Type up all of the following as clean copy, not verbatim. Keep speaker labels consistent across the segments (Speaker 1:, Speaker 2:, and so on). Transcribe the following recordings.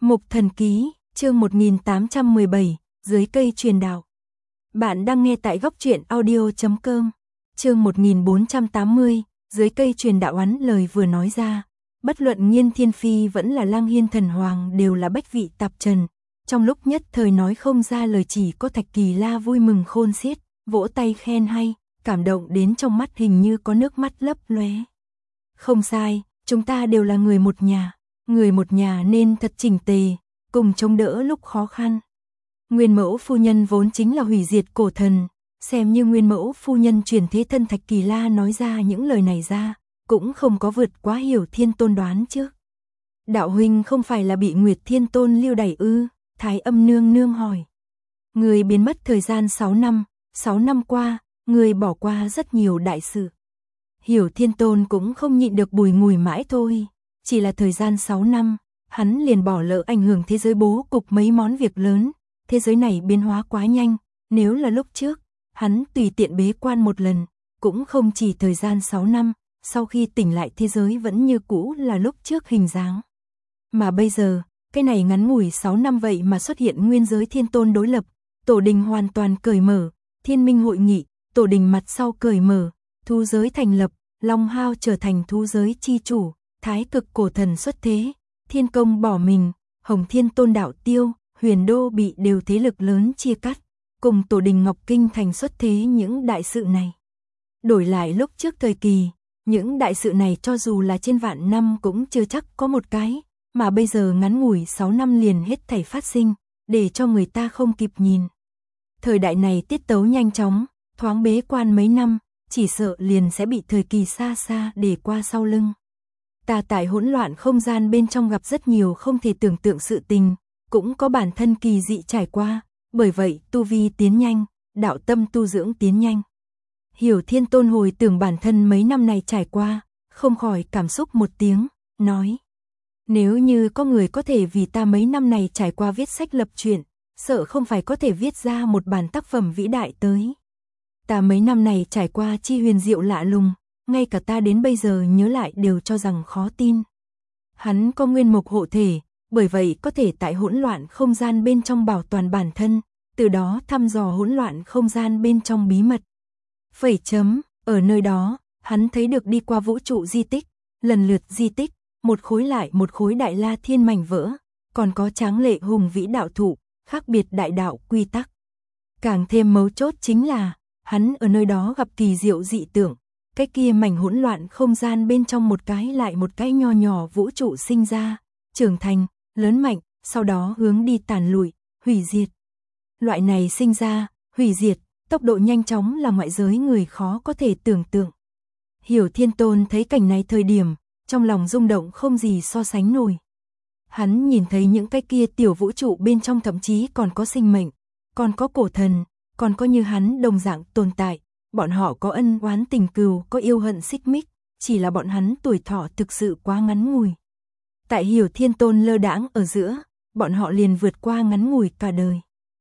Speaker 1: Mục Thần Ký, chương 1817, dưới cây truyền đạo. Bạn đang nghe tại góc truyện audio.com. Chương 1480, dưới cây truyền đạo. Oán lời vừa nói ra, bất luận Nghiên Thiên Phi vẫn là Lang Hiên Thần Hoàng đều là bách vị tạp trần, trong lúc nhất thời nói không ra lời, chỉ có Thạch Kỳ La vui mừng khôn xiết, vỗ tay khen hay, cảm động đến trong mắt hình như có nước mắt lấp lóe. Không sai, chúng ta đều là người một nhà. Người một nhà nên thật chỉnh tề, cùng chống đỡ lúc khó khăn. Nguyên mẫu phu nhân vốn chính là hủy diệt cổ thần, xem như nguyên mẫu phu nhân truyền thế thân Thạch Kỳ La nói ra những lời này ra, cũng không có vượt quá Hiểu Thiên Tôn đoán trước. Đạo huynh không phải là bị Nguyệt Thiên Tôn lưu đày ư? Thái Âm nương nương hỏi. Người biến mất thời gian 6 năm qua, người bỏ qua rất nhiều đại sự. Hiểu Thiên Tôn cũng không nhịn được bùi ngùi mãi thôi. Chỉ là thời gian 6 năm, hắn liền bỏ lỡ ảnh hưởng thế giới bố cục mấy món việc lớn. Thế giới này biến hóa quá nhanh, nếu là lúc trước, hắn tùy tiện bế quan một lần, cũng không chỉ thời gian 6 năm, sau khi tỉnh lại thế giới vẫn như cũ là lúc trước hình dáng. Mà bây giờ, cái này ngắn ngủi 6 năm vậy mà xuất hiện nguyên giới thiên tôn đối lập, tổ đình hoàn toàn cởi mở, thiên minh hội nghị, tổ đình mặt sau cởi mở, thú giới thành lập, Long Hao trở thành thú giới chi chủ. Thái cực cổ thần xuất thế, thiên công bỏ mình, Hồng Thiên Tôn đạo tiêu, Huyền Đô bị đều thế lực lớn chia cắt, cùng tổ đình Ngọc Kinh thành xuất thế những đại sự này. Đổi lại lúc trước thời kỳ, những đại sự này cho dù là trên vạn năm cũng chưa chắc có một cái, mà bây giờ ngắn ngủi 6 năm liền hết thảy phát sinh, để cho người ta không kịp nhìn. Thời đại này tiết tấu nhanh chóng, thoáng bế quan mấy năm, chỉ sợ liền sẽ bị thời kỳ xa xa để qua sau lưng. Ta tại hỗn loạn không gian bên trong gặp rất nhiều không thể tưởng tượng sự tình, cũng có bản thân kỳ dị trải qua, bởi vậy tu vi tiến nhanh, đạo tâm tu dưỡng tiến nhanh. Hiểu Thiên Tôn hồi tưởng bản thân mấy năm này trải qua, không khỏi cảm xúc một tiếng, nói. Nếu như có người có thể vì ta mấy năm này trải qua viết sách lập truyện, sợ không phải có thể viết ra một bản tác phẩm vĩ đại tới. Ta mấy năm này trải qua chi huyền diệu lạ lùng, ngay cả ta đến bây giờ nhớ lại đều cho rằng khó tin. Hắn có nguyên mộc hộ thể, bởi vậy có thể tại hỗn loạn không gian bên trong bảo toàn bản thân, từ đó thăm dò hỗn loạn không gian bên trong bí mật. Ở nơi đó, hắn thấy được đi qua vũ trụ di tích, lần lượt di tích, một khối lại một khối đại la thiên mảnh vỡ, còn có tráng lệ hùng vĩ đạo thụ, khác biệt đại đạo quy tắc. Càng thêm mấu chốt chính là, hắn ở nơi đó gặp kỳ diệu dị tượng. Cái kia mảnh hỗn loạn không gian bên trong một cái lại một cái nho nhỏ vũ trụ sinh ra, trưởng thành, lớn mạnh, sau đó hướng đi tàn lụi, hủy diệt. Loại này sinh ra, hủy diệt, tốc độ nhanh chóng là ngoại giới người khó có thể tưởng tượng. Hiểu Thiên Tôn thấy cảnh này thời điểm, trong lòng rung động không gì so sánh nổi. Hắn nhìn thấy những cái kia tiểu vũ trụ bên trong thậm chí còn có sinh mệnh, còn có cổ thần, còn có như hắn đồng dạng tồn tại. Bọn họ có ân oán tình cừu, có yêu hận xích mích, chỉ là bọn hắn tuổi thọ thực sự quá ngắn ngủi. Tại Hiểu Thiên Tôn lơ đãng ở giữa, bọn họ liền vượt qua ngắn ngủi cả đời.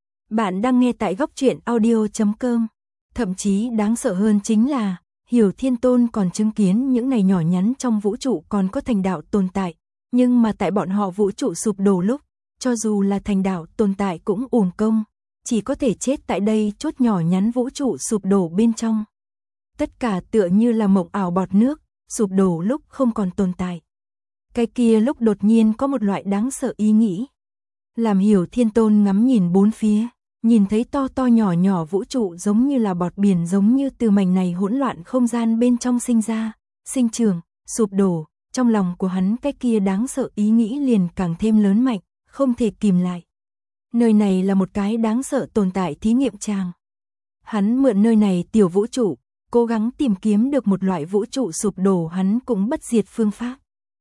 Speaker 1: Bạn đang nghe tại góc truyện audio.com. Thậm chí đáng sợ hơn chính là, Hiểu Thiên Tôn còn chứng kiến những này nhỏ nhắn trong vũ trụ còn có thành đạo tồn tại, nhưng mà tại bọn họ vũ trụ sụp đổ lúc, cho dù là thành đạo tồn tại cũng uổng công. Chỉ có thể chết tại đây chốt nhỏ nhắn vũ trụ sụp đổ bên trong. Tất cả tựa như là mộng ảo bọt nước, sụp đổ lúc không còn tồn tại. Cái kia lúc đột nhiên có một loại đáng sợ ý nghĩ. Làm Hiểu Thiên Tôn ngắm nhìn bốn phía, nhìn thấy to to nhỏ nhỏ vũ trụ giống như là bọt biển, giống như từ mảnh này hỗn loạn không gian bên trong sinh ra, sinh trưởng, sụp đổ, trong lòng của hắn cái kia đáng sợ ý nghĩ liền càng thêm lớn mạnh, không thể kìm lại. Nơi này là một cái đáng sợ tồn tại thí nghiệm tràng. Hắn mượn nơi này tiểu vũ trụ, cố gắng tìm kiếm được một loại vũ trụ sụp đổ hắn cũng bất diệt phương pháp.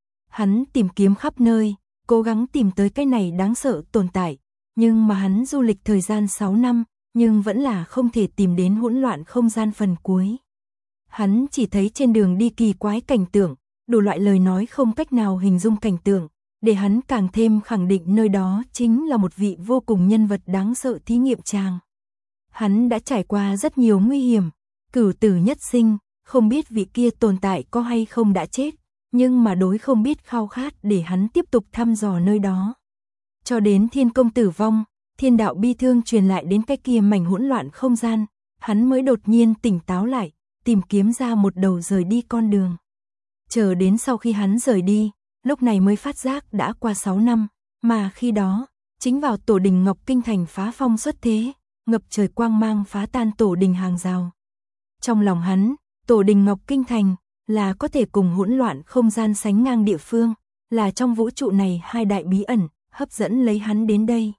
Speaker 1: Hắn tìm kiếm khắp nơi, cố gắng tìm tới cái này đáng sợ tồn tại, nhưng mà hắn du lịch thời gian 6 năm, nhưng vẫn là không thể tìm đến hỗn loạn không gian phần cuối. Hắn chỉ thấy trên đường đi kỳ quái cảnh tượng, đủ loại lời nói không cách nào hình dung cảnh tượng. Để hắn càng thêm khẳng định nơi đó chính là một vị vô cùng nhân vật đáng sợ thí nghiệm tràng. Hắn đã trải qua rất nhiều nguy hiểm, cửu tử nhất sinh, không biết vị kia tồn tại có hay không đã chết, nhưng mà đối không biết khao khát để hắn tiếp tục thăm dò nơi đó. Cho đến thiên công tử vong, thiên đạo bi thương truyền lại đến cái kia mảnh hỗn loạn không gian, hắn mới đột nhiên tỉnh táo lại, tìm kiếm ra một đầu rời đi con đường. Chờ đến sau khi hắn rời đi, lúc này mới phát giác đã qua 6 năm, mà khi đó, chính vào tổ đình Ngọc Kinh Thành phá phong xuất thế, ngập trời quang mang phá tan tổ đình hàng rào. Trong lòng hắn, tổ đình Ngọc Kinh Thành là có thể cùng hỗn loạn không gian sánh ngang địa phương, là trong vũ trụ này hai đại bí ẩn, hấp dẫn lấy hắn đến đây.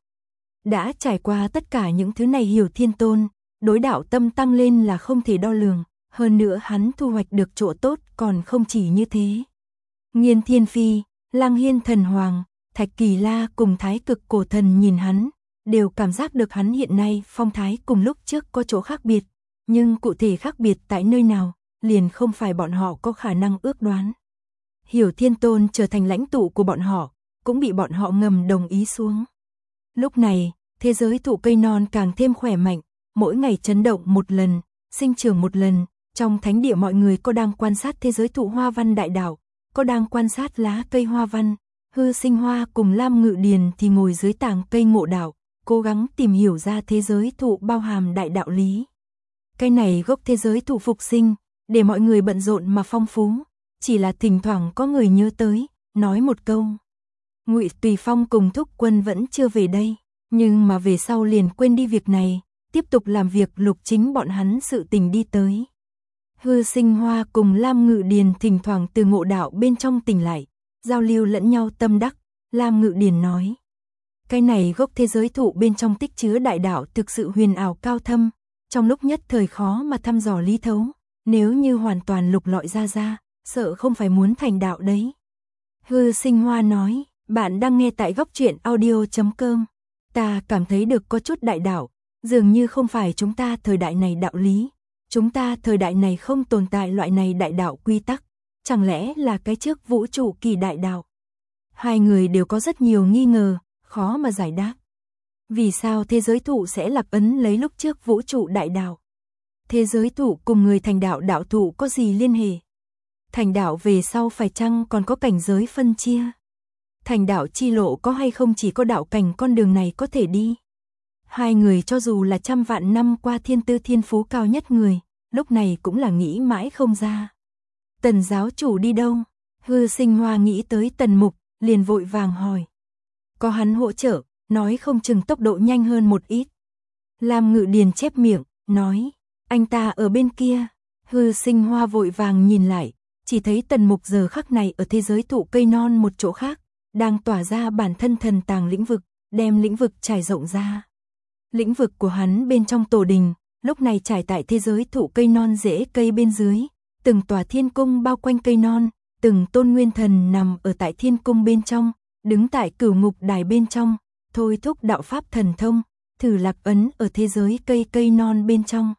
Speaker 1: Đã trải qua tất cả những thứ này Hiểu Thiên Tôn, đối đạo tâm tăng lên là không thể đo lường, hơn nữa hắn thu hoạch được chỗ tốt còn không chỉ như thế. Nghiên Thiên Phi, Lăng Hiên Thần Hoàng, Thạch Kỳ La cùng Thái Cực Cổ Thần nhìn hắn, đều cảm giác được hắn hiện nay phong thái cùng lúc trước có chỗ khác biệt, nhưng cụ thể khác biệt tại nơi nào, liền không phải bọn họ có khả năng ước đoán. Hiểu Thiên Tôn trở thành lãnh tụ của bọn họ, cũng bị bọn họ ngầm đồng ý xuống. Lúc này, thế giới thụ cây non càng thêm khỏe mạnh, mỗi ngày chấn động một lần, sinh trưởng một lần, trong thánh địa mọi người có đang quan sát thế giới thụ hoa văn đại đạo, có đang quan sát lá cây hoa văn, Hư Sinh Hoa cùng Lam Ngự Điền thì ngồi dưới tàng cây ngộ đạo, cố gắng tìm hiểu ra thế giới thụ bao hàm đại đạo lý. Cái này gốc thế giới thụ phục sinh, để mọi người bận rộn mà phong phú, chỉ là thỉnh thoảng có người nhớ tới, nói một câu. Ngụy Tùy Phong cùng Thúc Quân vẫn chưa về đây, nhưng mà về sau liền quên đi việc này, tiếp tục làm việc lục chính bọn hắn sự tình đi tới. Hư Sinh Hoa cùng Lam Ngự Điền thỉnh thoảng từ ngộ đạo bên trong tỉnh lại, giao lưu lẫn nhau tâm đắc. Lam Ngự Điền nói, cái này gốc thế giới thụ bên trong tích chứa đại đạo thực sự huyền ảo cao thâm, trong lúc nhất thời khó mà thăm dò lý thấu, nếu như hoàn toàn lục lọi ra, sợ không phải muốn thành đạo đấy. Hư Sinh Hoa nói, bạn đang nghe tại goctruyện.audio.com. Ta cảm thấy được có chút đại đạo, dường như không phải chúng ta thời đại này đạo lý. Chúng ta thời đại này không tồn tại loại này đại đạo quy tắc, chẳng lẽ là cái trước vũ trụ kỳ đại đạo? Hai người đều có rất nhiều nghi ngờ, khó mà giải đáp. Vì sao thế giới thụ sẽ lạc ấn lấy lúc trước vũ trụ đại đạo? Thế giới thụ cùng người thành đạo đạo thụ có gì liên hệ? Thành đạo về sau phải chăng còn có cảnh giới phân chia? Thành đạo chi lộ có hay không chỉ có đạo cảnh con đường này có thể đi? Hai người cho dù là trăm vạn năm qua thiên tư thiên phú cao nhất người, lúc này cũng là nghĩ mãi không ra. Tần giáo chủ đi đâu? Hư Sinh Hoa nghĩ tới Tần Mục, liền vội vàng hỏi. Có hắn hỗ trợ, nói không chừng tốc độ nhanh hơn một ít. Lam Ngự Điền chép miệng, nói, anh ta ở bên kia. Hư Sinh Hoa vội vàng nhìn lại, chỉ thấy Tần Mục giờ khắc này ở thế giới thụ cây non một chỗ khác, đang tỏa ra bản thân thần tàng lĩnh vực, đem lĩnh vực trải rộng ra. Lĩnh vực của hắn bên trong tổ đình, lúc này trải tại thế giới thụ cây non rễ cây bên dưới, từng tòa thiên cung bao quanh cây non, từng tôn nguyên thần nằm ở tại thiên cung bên trong, đứng tại cửu ngục đài bên trong, thôi thúc đạo pháp thần thông, thử lạc ấn ở thế giới cây non bên trong.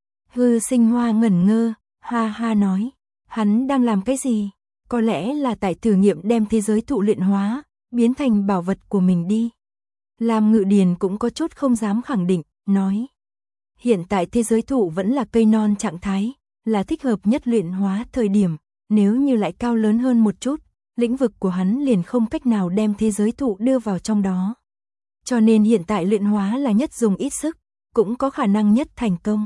Speaker 1: Hư Sinh Hoa ngẩn ngơ, ha ha nói, hắn đang làm cái gì? Có lẽ là tại thử nghiệm đem thế giới thụ luyện hóa, biến thành bảo vật của mình đi. Lam Ngự Điền cũng có chút không dám khẳng định, nói. Hiện tại thế giới thụ vẫn là cây non trạng thái, là thích hợp nhất luyện hóa thời điểm, nếu như lại cao lớn hơn một chút, lĩnh vực của hắn liền không cách nào đem thế giới thụ đưa vào trong đó. Cho nên hiện tại luyện hóa là nhất dùng ít sức, cũng có khả năng nhất thành công.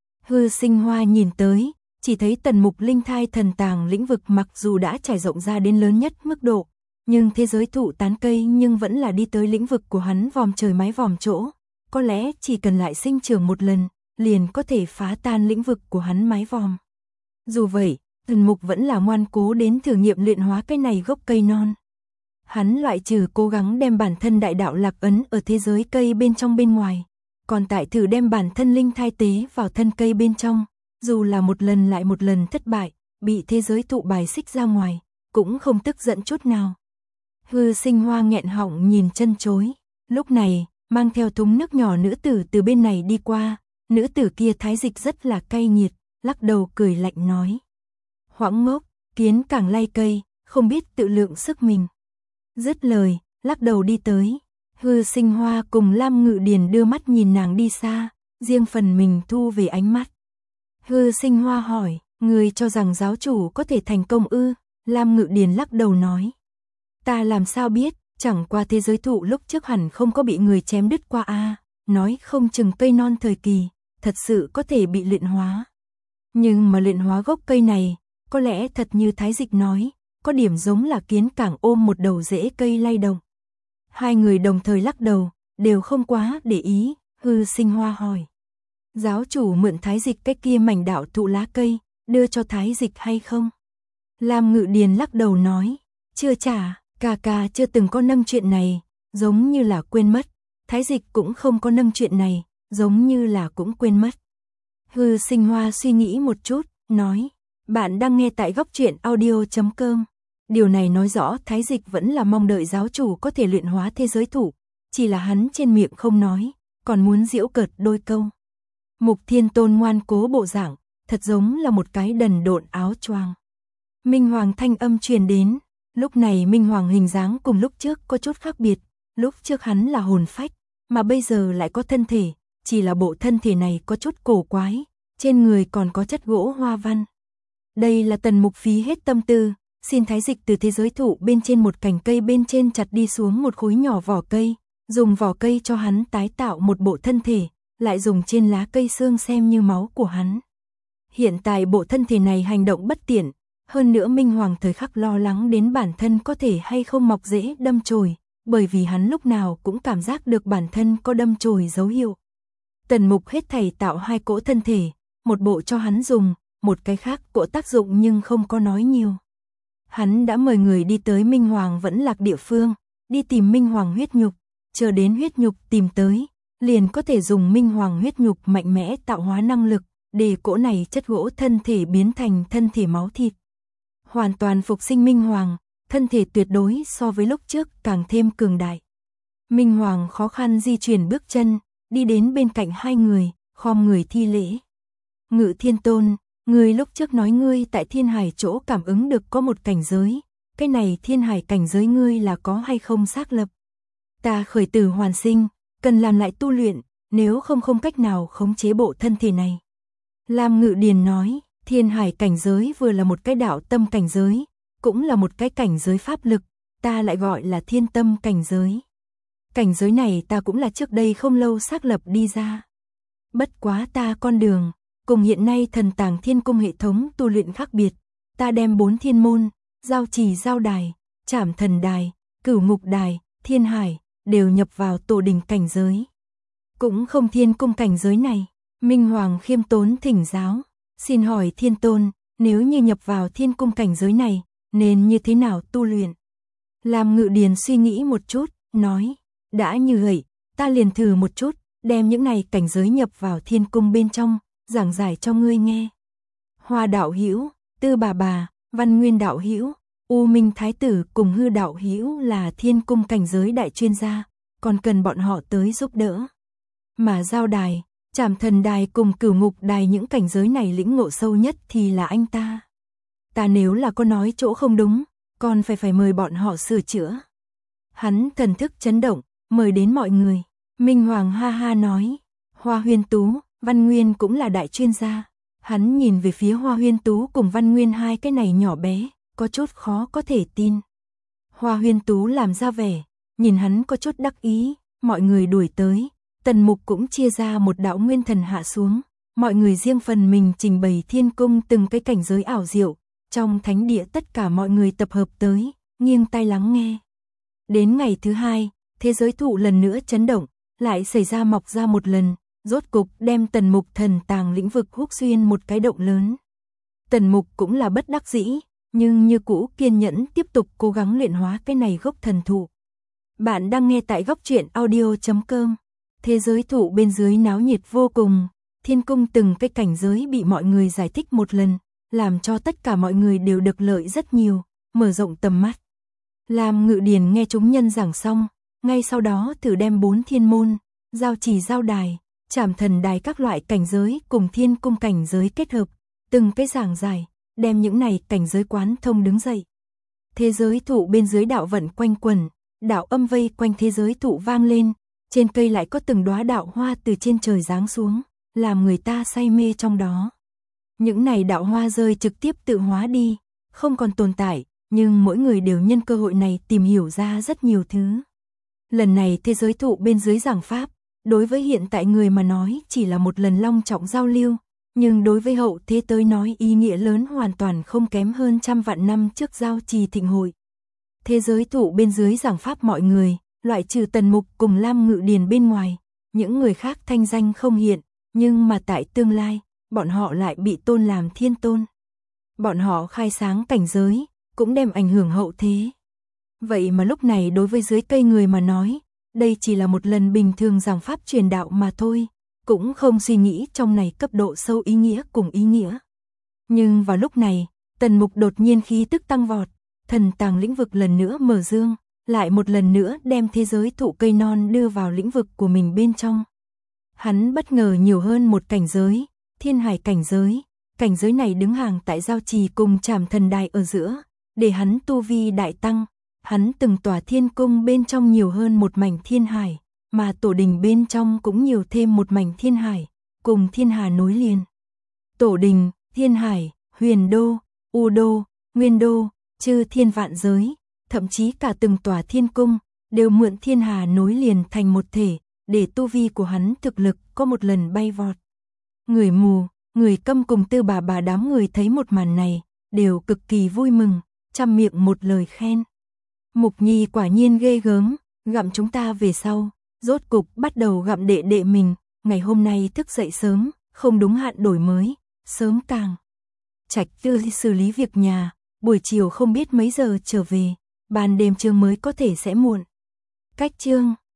Speaker 1: Hư Sinh Hoa nhìn tới, chỉ thấy Tần Mục linh thai thần tàng lĩnh vực mặc dù đã trải rộng ra đến lớn nhất mức độ, nhưng thế giới thụ tán cây nhưng vẫn là đi tới lĩnh vực của hắn vòm trời mái vòm chỗ, có lẽ chỉ cần lại sinh trưởng một lần, liền có thể phá tan lĩnh vực của hắn mái vòm. Dù vậy, Tần Mục vẫn là ngoan cố đến thử nghiệm luyện hóa cái này gốc cây non. Hắn loại trừ cố gắng đem bản thân đại đạo lạc ấn ở thế giới cây bên trong bên ngoài, còn tại thử đem bản thân linh thai tế vào thân cây bên trong, dù là một lần lại một lần thất bại, bị thế giới thụ bài xích ra ngoài, cũng không tức giận chút nào. Hư Sinh Hoa nghẹn họng nhìn chân chối, lúc này, mang theo thúng nước nhỏ nữ tử từ bên này đi qua, nữ tử kia thái dịch rất là cay nghiệt, lắc đầu cười lạnh nói. Hoãng ngốc, kiến càng lay cây, không biết tự lượng sức mình. Dứt lời, lắc đầu đi tới. Hư Sinh Hoa cùng Lam Ngự Điền đưa mắt nhìn nàng đi xa, riêng phần mình thu về ánh mắt. Hư Sinh Hoa hỏi, người cho rằng giáo chủ có thể thành công ư? Lam Ngự Điền lắc đầu nói. Ta làm sao biết, Chẳng qua thế giới thụ lúc trước hẳn không có bị người chém đứt qua a, nói không chừng cây non thời kỳ, thật sự có thể bị luyện hóa. Nhưng mà luyện hóa gốc cây này, có lẽ thật như Thái Dịch nói, có điểm giống là kiến cảng ôm một đầu rễ cây lay động. Hai người đồng thời lắc đầu, đều không quá để ý, Hư Sinh Hoa hỏi. Giáo chủ mượn Thái Dịch cái kia mảnh đạo thụ lá cây, đưa cho Thái Dịch hay không? Lam Ngự Điền lắc đầu nói, chưa trả, ca chưa từng có nâng chuyện này, giống như là quên mất. Thái Dịch cũng không có nâng chuyện này, giống như là cũng quên mất. Hư Sinh Hoa suy nghĩ một chút, nói, bạn đang nghe tại góc truyện audio.com. Điều này nói rõ Thái Dịch vẫn là mong đợi giáo chủ có thể luyện hóa thế giới thụ, chỉ là hắn trên miệng không nói, còn muốn giễu cợt đôi câu. Mục Thiên Tôn ngoan cố bộ dạng, thật giống là một cái đần độn áo choàng. Minh Hoàng thanh âm truyền đến, lúc này Minh Hoàng hình dáng cùng lúc trước có chút khác biệt, lúc trước hắn là hồn phách, mà bây giờ lại có thân thể, chỉ là bộ thân thể này có chút cổ quái, trên người còn có chất gỗ hoa văn. Đây là Tần Mục phí hết tâm tư, xin Thái Dịch từ thế giới thụ bên trên một cành cây bên trên chặt đi xuống một khối nhỏ vỏ cây, dùng vỏ cây cho hắn tái tạo một bộ thân thể, lại dùng trên lá cây xương xem như máu của hắn. Hiện tại bộ thân thể này hành động bất tiện, hơn nữa Minh Hoàng thời khắc lo lắng đến bản thân có thể hay không mọc rễ đâm chồi, bởi vì hắn lúc nào cũng cảm giác được bản thân có đâm chồi dấu hiệu. Tần Mục hết thảy tạo hai cỗ thân thể, một bộ cho hắn dùng, một cái khác cỗ tác dụng nhưng không có nói nhiều. Hắn đã mời người đi tới Minh Hoàng vẫn lạc địa phương, đi tìm Minh Hoàng huyết nhục, chờ đến huyết nhục tìm tới, liền có thể dùng Minh Hoàng huyết nhục mạnh mẽ tạo hóa năng lực, để cỗ này chất gỗ thân thể biến thành thân thể máu thịt. Hoàn toàn phục sinh Minh Hoàng, thân thể tuyệt đối so với lúc trước càng thêm cường đại. Minh Hoàng khó khăn di chuyển bước chân, đi đến bên cạnh hai người, khom người thi lễ. Ngự Thiên Tôn, ngươi lúc trước nói ngươi tại Thiên Hải chỗ cảm ứng được có một cảnh giới, cái này Thiên Hải cảnh giới ngươi là có hay không xác lập? Ta khởi tử hoàn sinh, cần làm lại tu luyện, nếu không cách nào khống chế bộ thân thể này. Lam Ngự Điền nói, Thiên Hải cảnh giới vừa là một cái đạo tâm cảnh giới, cũng là một cái cảnh giới pháp lực, ta lại gọi là thiên tâm cảnh giới. Cảnh giới này ta cũng là trước đây không lâu xác lập đi ra. Bất quá ta con đường, cùng hiện nay Thần Tàng Thiên Cung hệ thống tu luyện khác biệt, ta đem 4 thiên môn, Giao Trì Giao Đài, Trảm Thần Đài, Cửu Ngục Đài, Thiên Hải, đều nhập vào tổ đình cảnh giới. Cũng không thiên cung cảnh giới này, Minh Hoàng khiêm tốn thỉnh giáo, xin hỏi Thiên Tôn, nếu như nhập vào thiên cung cảnh giới này, nên như thế nào tu luyện? Lam Ngự Điền suy nghĩ một chút, nói, đã như vậy, ta liền thử một chút, đem những này cảnh giới nhập vào thiên cung bên trong, giảng giải cho ngươi nghe. Hoa đạo hữu, Tư bà, Văn Nguyên đạo hữu, U Minh Thái tử cùng Hư đạo hữu là thiên cung cảnh giới đại chuyên gia, còn cần bọn họ tới giúp đỡ. Mà Giao Đài, Trảm Thần Đài cùng Cửu Ngục Đài những cảnh giới này lĩnh ngộ sâu nhất thì là anh ta. Ta nếu là có nói chỗ không đúng, còn phải mời bọn họ sửa chữa. Hắn thần thức chấn động, mời đến mọi người. Minh Hoàng ha ha nói, Hoa Huyên Tú, Văn Nguyên cũng là đại chuyên gia. Hắn nhìn về phía Hoa Huyên Tú cùng Văn Nguyên hai cái này nhỏ bé, có chút khó có thể tin. Hoa Huyên Tú làm ra vẻ, nhìn hắn có chút đắc ý, mọi người đuổi tới. Tần Mục cũng chia ra một đạo nguyên thần hạ xuống, mọi người riêng phần mình trình bày thiên cung từng cái cảnh giới ảo diệu. Trong thánh địa tất cả mọi người tập hợp tới, nghiêng tai lắng nghe. Đến ngày thứ hai, thế giới thụ lần nữa chấn động, lại xảy ra mọc ra một lần, rốt cục đem Tần Mục thần tàng lĩnh vực húc xuyên một cái động lớn. Tần Mục cũng là bất đắc dĩ, nhưng như cũ kiên nhẫn tiếp tục cố gắng luyện hóa cái này gốc thần thụ. Bạn đang nghe tại góc truyện audio.com. Thế giới thụ bên dưới náo nhiệt vô cùng, thiên cung từng cái cảnh giới bị mọi người giải thích một lần, làm cho tất cả mọi người đều được lợi rất nhiều, mở rộng tầm mắt. Lam Ngự Điền nghe chúng nhân giảng xong, ngay sau đó thử đem 4 thiên môn, Giao Trì Giao Đài, Trảm Thần Đài các loại cảnh giới cùng thiên cung cảnh giới kết hợp, từng cái giảng giải, đem những này cảnh giới quán thông đứng dậy. Thế giới thụ bên dưới đạo vận quanh quẩn, đạo âm vây quanh thế giới thụ vang lên, trên cây lại có từng đóa đạo hoa từ trên trời giáng xuống, làm người ta say mê trong đó. Những này đạo hoa rơi trực tiếp tự hóa đi, không còn tồn tại, nhưng mỗi người đều nhân cơ hội này tìm hiểu ra rất nhiều thứ. Lần này thế giới thụ bên dưới giảng pháp, đối với hiện tại người mà nói chỉ là một lần long trọng giao lưu, nhưng đối với hậu thế tới nói ý nghĩa lớn hoàn toàn không kém hơn trăm vạn năm trước giao trì thịnh hội. Thế giới thụ bên dưới giảng pháp mọi người, loại trừ Tần Mục cùng Lam Ngự Điền bên ngoài, những người khác thanh danh không hiện, nhưng mà tại tương lai, bọn họ lại bị tôn làm thiên tôn. Bọn họ khai sáng cảnh giới, cũng đem ảnh hưởng hậu thế. Vậy mà lúc này đối với dưới cây người mà nói, đây chỉ là một lần bình thường giảng pháp truyền đạo mà thôi, cũng không suy nghĩ trong này cấp độ sâu ý nghĩa cùng ý nghĩa. Nhưng vào lúc này, Tần Mục đột nhiên khí tức tăng vọt, thần tàng lĩnh vực lần nữa mở dương, lại một lần nữa đem thế giới thụ cây non đưa vào lĩnh vực của mình bên trong. Hắn bất ngờ nhiều hơn một cảnh giới, thiên hải cảnh giới này đứng hàng tại giao trì cùng Trảm Thần Đài ở giữa, để hắn tu vi đại tăng, hắn từng tòa thiên cung bên trong nhiều hơn một mảnh thiên hải, mà tổ đình bên trong cũng nhiều thêm một mảnh thiên hải, cùng thiên hà nối liền. Tổ đình, thiên hải, huyền đô, u đô, nguyên đô, chư thiên vạn giới, thậm chí cả từng tòa thiên cung, đều mượn thiên hà nối liền thành một thể, để tu vi của hắn thực lực có một lần bay vọt. Người mù, người câm cùng Tư bà đám người thấy một màn này, đều cực kỳ vui mừng, trăm miệng một lời khen. Mục Nhi quả nhiên ghê gớm, gặm chúng ta về sau, rốt cục bắt đầu gặm đệ đệ mình, ngày hôm nay thức dậy sớm, không đúng hạn đổi mới, sớm càng. Trạch Tư xử lý việc nhà, buổi chiều không biết mấy giờ trở về, ban đêm chương mới có thể sẽ muộn. Cách chương